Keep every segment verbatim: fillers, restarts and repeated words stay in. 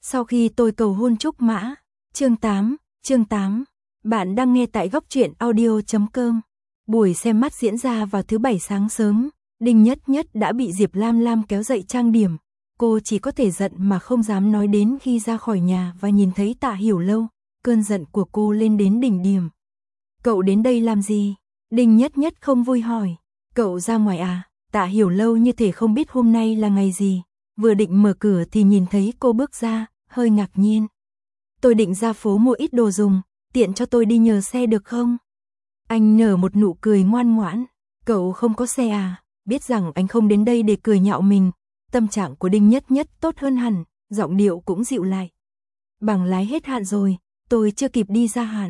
Sau khi tôi cầu hôn Trúc Mã. Chương tám, chương tám. Bạn đang nghe tại góc truyện audio chấm com. Buổi xem mắt diễn ra vào thứ bảy sáng sớm, Đinh Nhất Nhất đã bị Diệp Lam Lam kéo dậy trang điểm. Cô chỉ có thể giận mà không dám nói đến khi ra khỏi nhà và nhìn thấy Tạ Hiểu Lâu, cơn giận của cô lên đến đỉnh điểm. Cậu đến đây làm gì? Đinh Nhất Nhất không vui hỏi. Cậu ra ngoài à? Tạ Hiểu Lâu như thể không biết hôm nay là ngày gì. Vừa định mở cửa thì nhìn thấy cô bước ra, hơi ngạc nhiên. Tôi định ra phố mua ít đồ dùng, tiện cho tôi đi nhờ xe được không? Anh nở một nụ cười ngoan ngoãn. Cậu không có xe à? Biết rằng anh không đến đây để cười nhạo mình. Tâm trạng của Đinh Nhất Nhất tốt hơn hẳn, giọng điệu cũng dịu lại. Bằng lái hết hạn rồi, tôi chưa kịp đi gia hạn.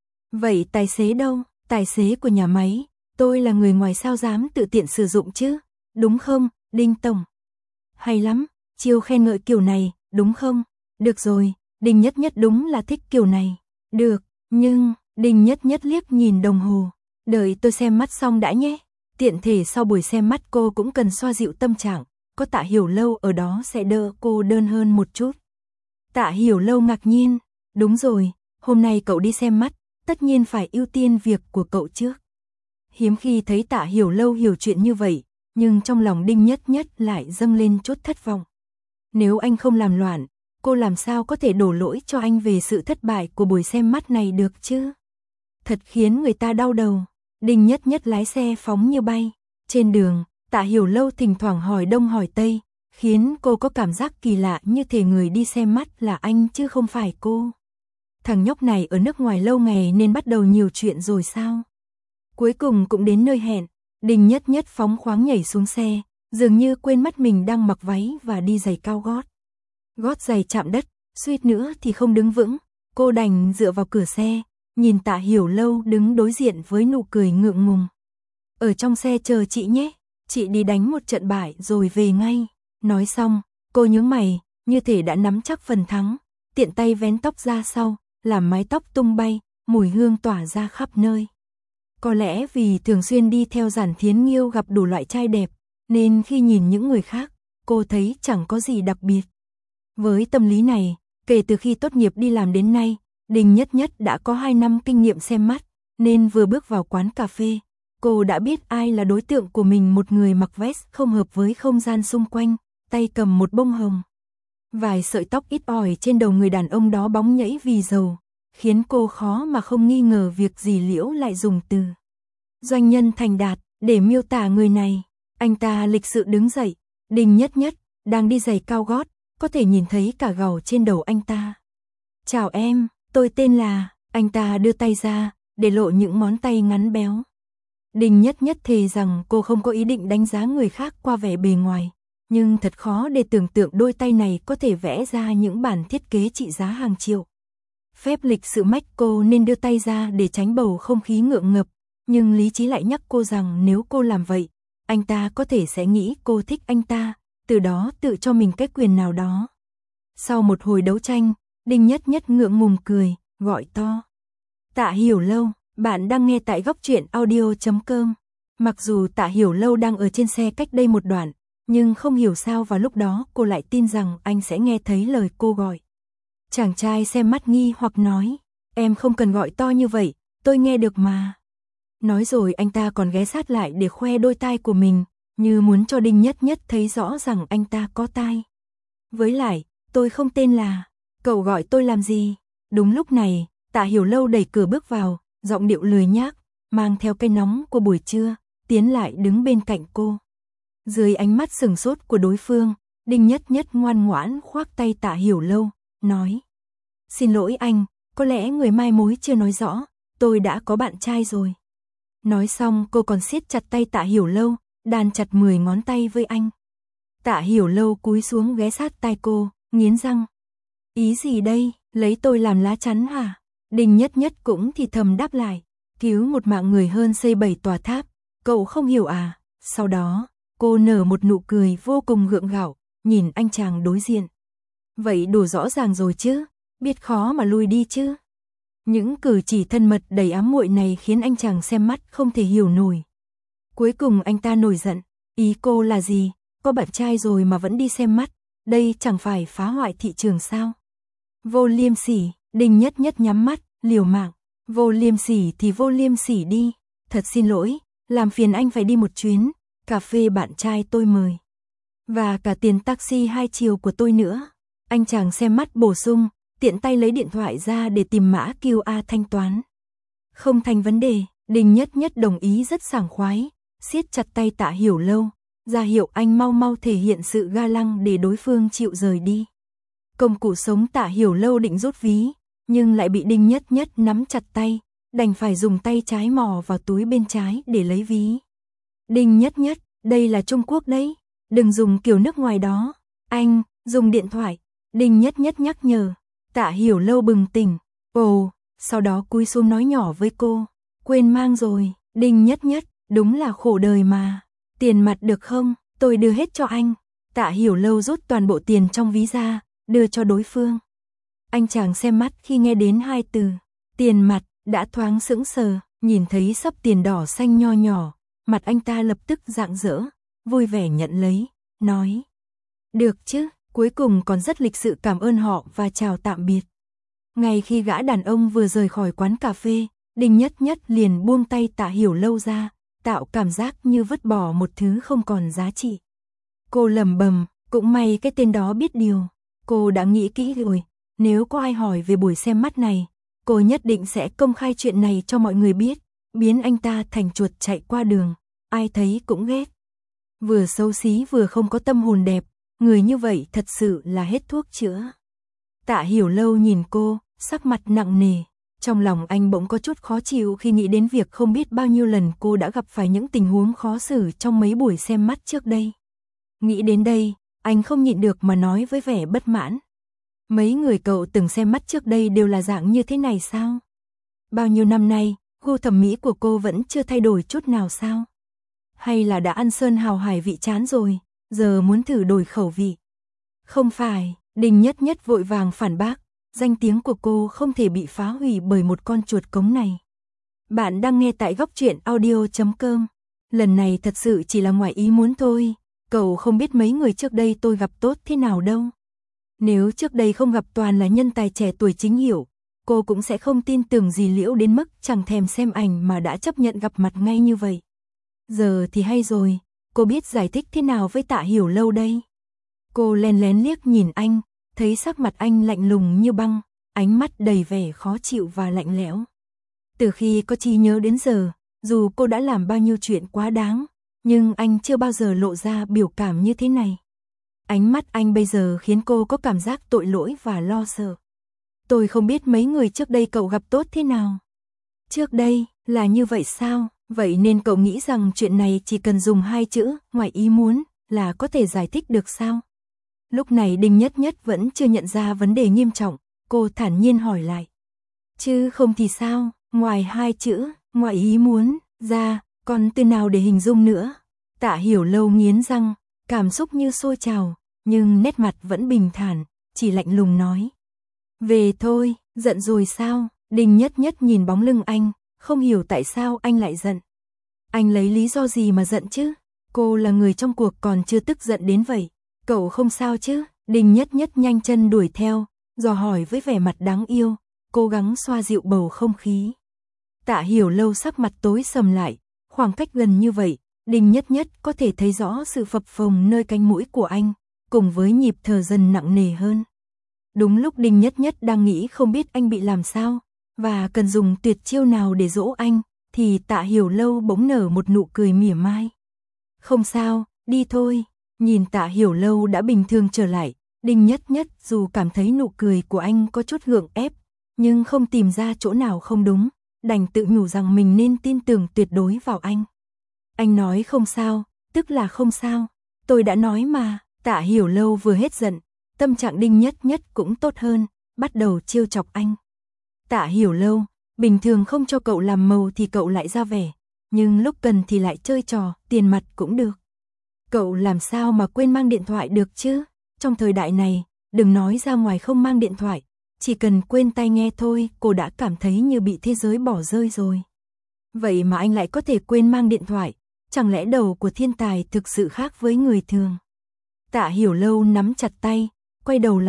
Vậy tài xế đâu? Tài xế của nhà máy, tôi là người ngoài sao dám tự tiện sử dụng chứ? Đúng không, Đinh Tổng? Hay lắm, chiêu khen ngợi kiểu này, đúng không? Được rồi, Đinh Nhất Nhất đúng là thích kiểu này. Được, nhưng, Đinh Nhất Nhất liếc nhìn đồng hồ. Đợi tôi xem mắt xong đã nhé. Tiện thể sau buổi xem mắt cô cũng cần xoa dịu tâm trạng. Có Tạ Hiểu Lâu ở đó sẽ đỡ cô đơn hơn một chút. Tạ Hiểu Lâu ngạc nhiên. Đúng rồi, hôm nay cậu đi xem mắt, tất nhiên phải ưu tiên việc của cậu trước. Hiếm khi thấy Tạ Hiểu Lâu hiểu chuyện như vậy, nhưng trong lòng Đinh Nhất Nhất lại dâng lên chút thất vọng. Nếu anh không làm loạn, cô làm sao có thể đổ lỗi cho anh về sự thất bại của buổi xem mắt này được chứ? Thật khiến người ta đau đầu. Đinh Nhất Nhất lái xe phóng như bay. Trên đường, Tạ Hiểu Lâu thỉnh thoảng hỏi đông hỏi tây, khiến cô có cảm giác kỳ lạ như thể người đi xem mắt là anh chứ không phải cô. Thằng nhóc này ở nước ngoài lâu ngày nên bắt đầu nhiều chuyện rồi sao? Cuối cùng cũng đến nơi hẹn, Đinh Nhất Nhất phóng khoáng nhảy xuống xe, dường như quên mất mình đang mặc váy và đi giày cao gót. Gót giày chạm đất, suýt nữa thì không đứng vững, cô đành dựa vào cửa xe, nhìn Tạ Hiểu Lâu đứng đối diện với nụ cười ngượng ngùng. Ở trong xe chờ chị nhé, chị đi đánh một trận bại rồi về ngay. Nói xong, cô nhướng mày, như thể đã nắm chắc phần thắng, tiện tay vén tóc ra sau, làm mái tóc tung bay, mùi hương tỏa ra khắp nơi. Có lẽ vì thường xuyên đi theo Giản Thiến Nghiêu gặp đủ loại trai đẹp, nên khi nhìn những người khác, cô thấy chẳng có gì đặc biệt. Với tâm lý này, kể từ khi tốt nghiệp đi làm đến nay, Đinh Nhất Nhất đã có hai năm kinh nghiệm xem mắt, nên vừa bước vào quán cà phê, cô đã biết ai là đối tượng của mình, một người mặc vest không hợp với không gian xung quanh, tay cầm một bông hồng. Vài sợi tóc ít ỏi trên đầu người đàn ông đó bóng nhẫy vì dầu, khiến cô khó mà không nghi ngờ việc Dì Liễu lại dùng từ doanh nhân thành đạt để miêu tả người này. Anh ta lịch sự đứng dậy, Đinh Nhất Nhất đang đi giày cao gót, có thể nhìn thấy cả gầu trên đầu anh ta. Chào em, tôi tên là, anh ta đưa tay ra, để lộ những ngón tay ngắn béo. Đinh Nhất Nhất thề rằng cô không có ý định đánh giá người khác qua vẻ bề ngoài, nhưng thật khó để tưởng tượng đôi tay này có thể vẽ ra những bản thiết kế trị giá hàng triệu. Phép lịch sự mách cô nên đưa tay ra để tránh bầu không khí ngượng ngập, nhưng lý trí lại nhắc cô rằng nếu cô làm vậy, anh ta có thể sẽ nghĩ cô thích anh ta, từ đó tự cho mình cái quyền nào đó. Sau một hồi đấu tranh, Đinh Nhất Nhất ngượng ngùng cười, gọi to. Tạ Hiểu Lâu, bạn đang nghe tại góc truyện audio chấm com. Mặc dù Tạ Hiểu Lâu đang ở trên xe cách đây một đoạn, nhưng không hiểu sao vào lúc đó cô lại tin rằng anh sẽ nghe thấy lời cô gọi. Chàng trai xem mắt nghi hoặc nói, em không cần gọi to như vậy, tôi nghe được mà. Nói rồi anh ta còn ghé sát lại để khoe đôi tai của mình, như muốn cho Đinh Nhất Nhất thấy rõ rằng anh ta có tai. Với lại, tôi không tên là, cậu gọi tôi làm gì? Đúng lúc này, Tạ Hiểu Lâu đẩy cửa bước vào, giọng điệu lười nhác, mang theo cái nóng của buổi trưa, tiến lại đứng bên cạnh cô. Dưới ánh mắt sừng sốt của đối phương, Đinh Nhất Nhất ngoan ngoãn khoác tay Tạ Hiểu Lâu, nói. Xin lỗi anh, có lẽ người mai mối chưa nói rõ, tôi đã có bạn trai rồi. Nói xong cô còn siết chặt tay Tạ Hiểu Lâu, đàn chặt mười ngón tay với anh. Tạ Hiểu Lâu cúi xuống ghé sát tai cô, nghiến răng. Ý gì đây, lấy tôi làm lá chắn hả? Đinh Nhất Nhất cũng thì thầm đáp lại, cứu một mạng người hơn xây bảy tòa tháp, cậu không hiểu à? Sau đó, cô nở một nụ cười vô cùng gượng gạo, nhìn anh chàng đối diện. Vậy đủ rõ ràng rồi chứ, biết khó mà lui đi chứ. Những cử chỉ thân mật đầy ám muội này khiến anh chàng xem mắt không thể hiểu nổi. Cuối cùng anh ta nổi giận, ý cô là gì, có bạn trai rồi mà vẫn đi xem mắt, đây chẳng phải phá hoại thị trường sao? Vô liêm sỉ, Đinh Nhất Nhất nhắm mắt, liều mạng. Vô liêm sỉ thì vô liêm sỉ đi. Thật xin lỗi, làm phiền anh phải đi một chuyến. Cà phê bạn trai tôi mời. Và cả tiền taxi hai chiều của tôi nữa. Anh chàng xem mắt bổ sung, tiện tay lấy điện thoại ra để tìm mã quy rờ thanh toán. Không thành vấn đề, Đinh Nhất Nhất đồng ý rất sảng khoái, siết chặt tay Tạ Hiểu Lâu, ra hiệu anh mau mau thể hiện sự ga lăng để đối phương chịu rời đi. Công cụ sống Tạ Hiểu Lâu định rút ví, nhưng lại bị Đinh Nhất Nhất nắm chặt tay, đành phải dùng tay trái mò vào túi bên trái để lấy ví. Đinh Nhất Nhất, đây là Trung Quốc đấy, đừng dùng kiểu nước ngoài đó. Anh, dùng điện thoại. Đinh Nhất Nhất nhắc nhở. Tạ Hiểu Lâu bừng tỉnh. Ồ, sau đó cúi xuống nói nhỏ với cô. Quên mang rồi, Đinh Nhất Nhất, đúng là khổ đời mà. Tiền mặt được không, tôi đưa hết cho anh. Tạ Hiểu Lâu rút toàn bộ tiền trong ví ra, đưa cho đối phương. Anh chàng xem mắt khi nghe đến hai từ tiền mặt, đã thoáng sững sờ, nhìn thấy xấp tiền đỏ xanh nho nhỏ, mặt anh ta lập tức rạng rỡ, vui vẻ nhận lấy, nói. Được chứ, cuối cùng còn rất lịch sự cảm ơn họ và chào tạm biệt. Ngay khi gã đàn ông vừa rời khỏi quán cà phê, Đinh Nhất Nhất liền buông tay Tạ Hiểu Lâu ra, tạo cảm giác như vứt bỏ một thứ không còn giá trị. Cô lẩm bẩm, cũng may cái tên đó biết điều. Cô đã nghĩ kỹ rồi, nếu có ai hỏi về buổi xem mắt này, cô nhất định sẽ công khai chuyện này cho mọi người biết, biến anh ta thành chuột chạy qua đường, ai thấy cũng ghét. Vừa xấu xí vừa không có tâm hồn đẹp, người như vậy thật sự là hết thuốc chữa. Tạ Hiểu Lâu nhìn cô, sắc mặt nặng nề, trong lòng anh bỗng có chút khó chịu khi nghĩ đến việc không biết bao nhiêu lần cô đã gặp phải những tình huống khó xử trong mấy buổi xem mắt trước đây. Nghĩ đến đây, anh không nhịn được mà nói với vẻ bất mãn. Mấy người cậu từng xem mắt trước đây đều là dạng như thế này sao? Bao nhiêu năm nay, gu thẩm mỹ của cô vẫn chưa thay đổi chút nào sao? Hay là đã ăn sơn hào hải vị chán rồi, giờ muốn thử đổi khẩu vị? Không phải, Đinh Nhất Nhất vội vàng phản bác, danh tiếng của cô không thể bị phá hủy bởi một con chuột cống này. Bạn đang nghe tại góc truyện audio chấm com. Lần này thật sự chỉ là ngoài ý muốn thôi, cậu không biết mấy người trước đây tôi gặp tốt thế nào đâu. Nếu trước đây không gặp toàn là nhân tài trẻ tuổi chính hiệu, cô cũng sẽ không tin tưởng gì Liễu đến mức chẳng thèm xem ảnh mà đã chấp nhận gặp mặt ngay như vậy. Giờ thì hay rồi, cô biết giải thích thế nào với Tạ Hiểu Lâu đây? Cô lén lén liếc nhìn anh, thấy sắc mặt anh lạnh lùng như băng, ánh mắt đầy vẻ khó chịu và lạnh lẽo. Từ khi có trí nhớ đến giờ, dù cô đã làm bao nhiêu chuyện quá đáng, nhưng anh chưa bao giờ lộ ra biểu cảm như thế này. Ánh mắt anh bây giờ khiến cô có cảm giác tội lỗi và lo sợ. Tôi không biết mấy người trước đây cậu gặp tốt thế nào. Trước đây, là như vậy sao? Vậy nên cậu nghĩ rằng chuyện này chỉ cần dùng hai chữ, ngoài ý muốn, là có thể giải thích được sao? Lúc này Đinh Nhất Nhất vẫn chưa nhận ra vấn đề nghiêm trọng, cô thản nhiên hỏi lại. Chứ không thì sao, ngoài hai chữ, ngoài ý muốn, ra, còn từ nào để hình dung nữa? Tạ Hiểu Lâu nghiến răng, cảm xúc như sôi trào, nhưng nét mặt vẫn bình thản, chỉ lạnh lùng nói. Về thôi, giận rồi sao? Đinh Nhất Nhất nhìn bóng lưng anh, không hiểu tại sao anh lại giận. Anh lấy lý do gì mà giận chứ? Cô là người trong cuộc còn chưa tức giận đến vậy. Cậu không sao chứ? Đinh Nhất Nhất nhanh chân đuổi theo, dò hỏi với vẻ mặt đáng yêu, cố gắng xoa dịu bầu không khí. Tạ Hiểu Lâu sắc mặt tối sầm lại, khoảng cách gần như vậy, Đinh Nhất Nhất có thể thấy rõ sự phập phồng nơi cánh mũi của anh, cùng với nhịp thở dần nặng nề hơn. Đúng lúc Đinh Nhất Nhất đang nghĩ không biết anh bị làm sao, và cần dùng tuyệt chiêu nào để dỗ anh, thì Tạ Hiểu Lâu bỗng nở một nụ cười mỉa mai. Không sao, đi thôi. Nhìn Tạ Hiểu Lâu đã bình thường trở lại, Đinh Nhất Nhất dù cảm thấy nụ cười của anh có chút gượng ép, nhưng không tìm ra chỗ nào không đúng, đành tự nhủ rằng mình nên tin tưởng tuyệt đối vào anh. Anh nói không sao, tức là không sao. Tôi đã nói mà. Tạ Hiểu Lâu vừa hết giận, tâm trạng Đinh Nhất Nhất cũng tốt hơn, bắt đầu trêu chọc anh. Tạ Hiểu Lâu, bình thường không cho cậu làm màu thì cậu lại ra vẻ, nhưng lúc cần thì lại chơi trò, tiền mặt cũng được. Cậu làm sao mà quên mang điện thoại được chứ? Trong thời đại này, đừng nói ra ngoài không mang điện thoại, chỉ cần quên tai nghe thôi, cô đã cảm thấy như bị thế giới bỏ rơi rồi. Vậy mà anh lại có thể quên mang điện thoại, chẳng lẽ đầu của thiên tài thực sự khác với người thường? Tạ Hiểu Lâu nắm chặt tay, quay đầu lại,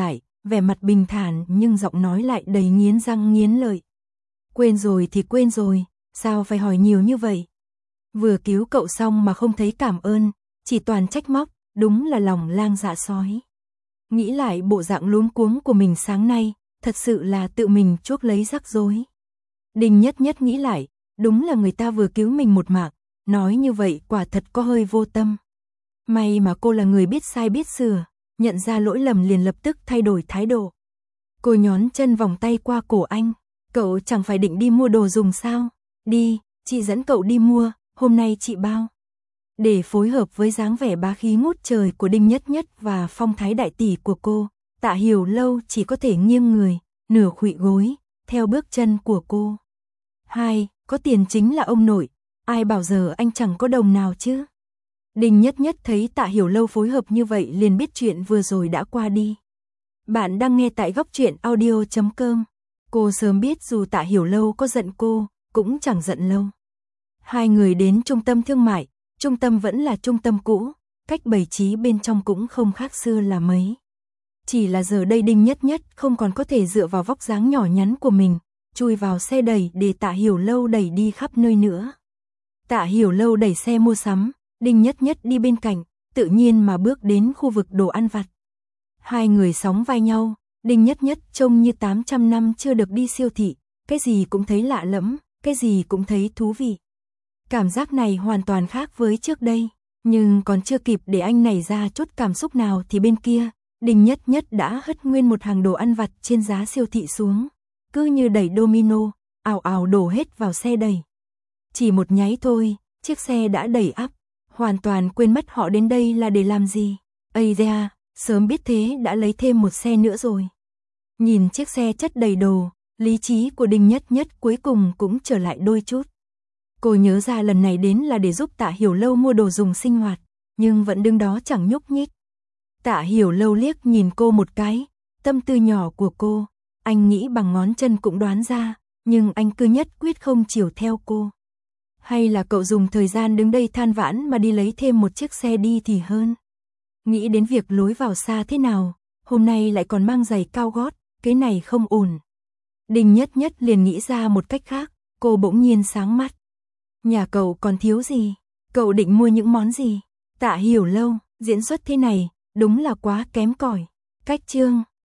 vẻ mặt bình thản nhưng giọng nói lại đầy nghiến răng nghiến lợi. Quên rồi thì quên rồi, sao phải hỏi nhiều như vậy? Vừa cứu cậu xong mà không thấy cảm ơn, chỉ toàn trách móc, đúng là lòng lang dạ sói. Nghĩ lại bộ dạng luống cuống của mình sáng nay, thật sự là tự mình chuốc lấy rắc rối. Đinh Nhất Nhất nghĩ lại, đúng là người ta vừa cứu mình một mạng, nói như vậy quả thật có hơi vô tâm. May mà cô là người biết sai biết sửa, nhận ra lỗi lầm liền lập tức thay đổi thái độ. Cô nhón chân vòng tay qua cổ anh, cậu chẳng phải định đi mua đồ dùng sao? Đi, chị dẫn cậu đi mua, hôm nay chị bao. Để phối hợp với dáng vẻ bá khí ngút trời của Đinh Nhất Nhất và phong thái đại tỷ của cô, Tạ Hiểu Lâu chỉ có thể nghiêng người, nửa khuỵu gối, theo bước chân của cô. Hai, có tiền chính là ông nội, ai bảo giờ anh chẳng có đồng nào chứ? Đinh Nhất Nhất thấy Tạ Hiểu Lâu phối hợp như vậy liền biết chuyện vừa rồi đã qua đi. Bạn đang nghe tại góc truyện audio chấm com. Cô sớm biết dù Tạ Hiểu Lâu có giận cô, cũng chẳng giận lâu. Hai người đến trung tâm thương mại, trung tâm vẫn là trung tâm cũ, cách bày trí bên trong cũng không khác xưa là mấy. Chỉ là giờ đây Đinh Nhất Nhất không còn có thể dựa vào vóc dáng nhỏ nhắn của mình, chui vào xe đẩy để Tạ Hiểu Lâu đẩy đi khắp nơi nữa. Tạ Hiểu Lâu đẩy xe mua sắm, Đinh Nhất Nhất đi bên cạnh, tự nhiên mà bước đến khu vực đồ ăn vặt. Hai người sóng vai nhau, Đinh Nhất Nhất trông như tám trăm năm chưa được đi siêu thị, cái gì cũng thấy lạ lẫm, cái gì cũng thấy thú vị. Cảm giác này hoàn toàn khác với trước đây, nhưng còn chưa kịp để anh nảy ra chút cảm xúc nào thì bên kia, Đinh Nhất Nhất đã hất nguyên một hàng đồ ăn vặt trên giá siêu thị xuống, cứ như đẩy domino, ào ào đổ hết vào xe đẩy. Chỉ một nháy thôi, chiếc xe đã đầy ắp, hoàn toàn quên mất họ đến đây là để làm gì. Ây da, sớm biết thế đã lấy thêm một xe nữa rồi. Nhìn chiếc xe chất đầy đồ, lý trí của Đinh Nhất Nhất cuối cùng cũng trở lại đôi chút. Cô nhớ ra lần này đến là để giúp Tạ Hiểu Lâu mua đồ dùng sinh hoạt, nhưng vẫn đứng đó chẳng nhúc nhích. Tạ Hiểu Lâu liếc nhìn cô một cái, tâm tư nhỏ của cô, anh nghĩ bằng ngón chân cũng đoán ra, nhưng anh cứ nhất quyết không chiều theo cô. Hay là cậu dùng thời gian đứng đây than vãn mà đi lấy thêm một chiếc xe đi thì hơn. Nghĩ đến việc lối vào xa thế nào, hôm nay lại còn mang giày cao gót, cái này không ổn. Đinh Nhất Nhất liền nghĩ ra một cách khác, cô bỗng nhiên sáng mắt. Nhà cậu còn thiếu gì? Cậu định mua những món gì? Tạ Hiểu Lâu, diễn xuất thế này, đúng là quá kém cỏi. Cách chương